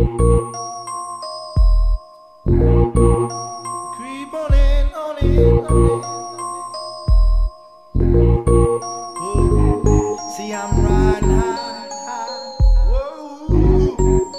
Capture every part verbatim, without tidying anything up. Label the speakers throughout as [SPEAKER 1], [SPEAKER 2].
[SPEAKER 1] Creep on in, on in, on in. Whoa. See, I'm riding high, high. Whoa.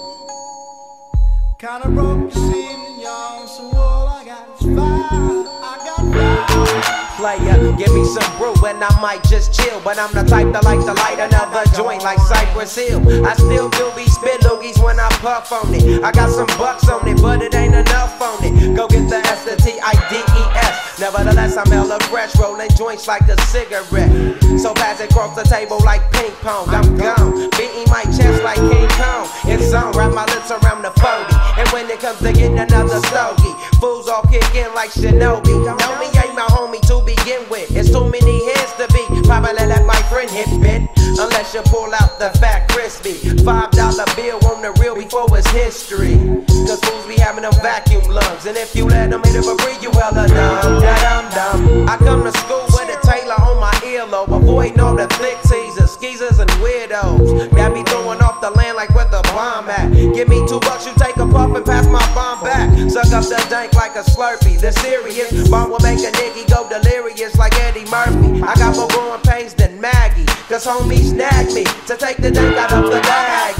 [SPEAKER 1] Kinda broke, you see me, y'all. So all I got is fire. I got fire.
[SPEAKER 2] Player, give me some brew and I might just chill. But I'm the type that like to light another joint like Cypress Hill. I still do be spit loogies when I puff on it. I got some bucks on it, but it ain't enough on it. Go get the S, the T, I, D, E, S. Nevertheless, I'm hella fresh, rolling joints like a cigarette. So pass it across the table like ping pong. I'm gone, beating my chest like King Kong. It's on, wrap my lips around the forty. And when it comes to getting another stogie, fools all kick in like Shinobi. Know me ain't my homie to begin with. It's too many heads to be. Probably let my friend hit bit. Unless you pull out the fat crispy five dollar bill on the real before it's history. Cause fools be having them vacuum lungs. And if you let them hit it for free, you hella dumb, da-dum dum. I come to school with a Taylor on my earlobe, avoiding all the flick teasers, skeezers and weirdos. Got me throwing off the land like where the bomb at. Give me two bucks, you take a puff and pass my bomb back. Suck up the dank like a Slurpee. The serious bomb will make a nigga go delirious like Eddie Murphy. I got more growing pains than Maggie, cause homies snagged me to take the dank out of the bag.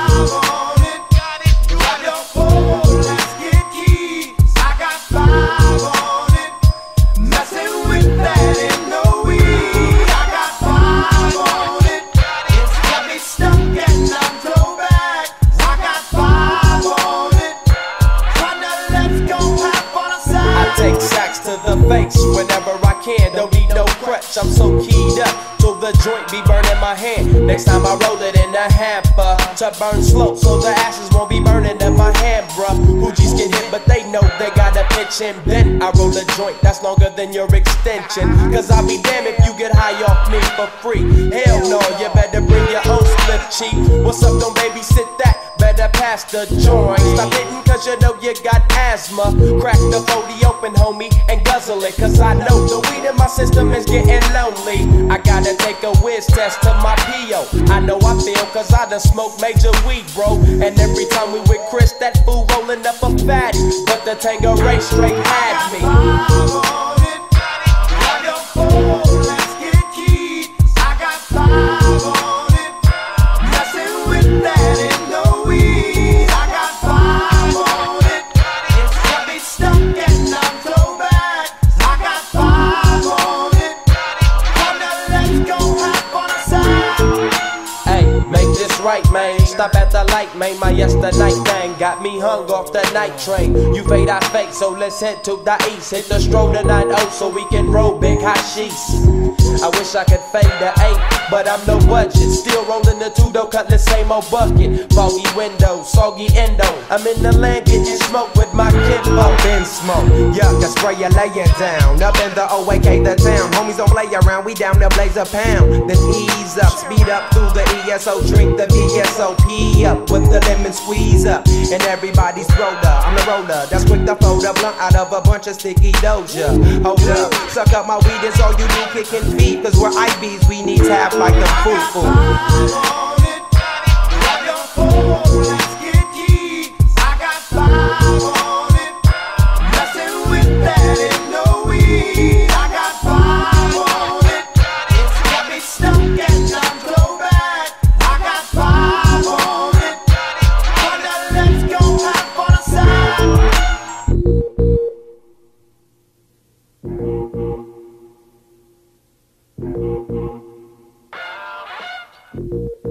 [SPEAKER 2] Whenever I can, don't need no crutch, I'm so keyed up till the joint be burning my hand. Next time I roll it in a hamper to burn slow, so the ashes won't be burning in my hand, bruh. Hoogies get hit, but they know they got a pitch and bent. I roll a joint that's longer than your extension, cause I'll be damned if you get high off me for free. Hell no, you better bring your own split, chief. What's up, don't babysit that? Better pass the joint. Stop hitting cause you know you got asthma. Crack the forty open, homie, and guzzle it, cause I know the weed in my system is getting lonely. I gotta take a whiz test to my P O. I know I feel cause I done smoked major weed, bro. And every time we with Chris, that fool rolling up a fatty. But the Tangeray straight had me. Right, man, stop at the light, man. My yesterday thing got me hung off the night train. You fade, I fake, so let's head to the east. Hit the stroll tonight, oh, so we can roll big hashish. I wish I could fade the eight, but I'm no budget. Still rolling the two though, cut the same old bucket. Foggy windows, soggy endo. I'm in the land getting smoke with my kinfolk.
[SPEAKER 3] Up in smoke, yuck, I spray you laying down. Up in the O A K, the town. Homies don't play around, we down to blaze a pound. Then ease up, speed up through the E S O. Drink the V S O P up with the lemon squeeze up. And everybody's roller, I'm the roller that's quick to fold a blunt out of a bunch of sticky doja. Hold up, suck up my weed, it's all you do, kicking feet. Cause we're I Bs, we need tap like them foo-foo.
[SPEAKER 1] Thank you.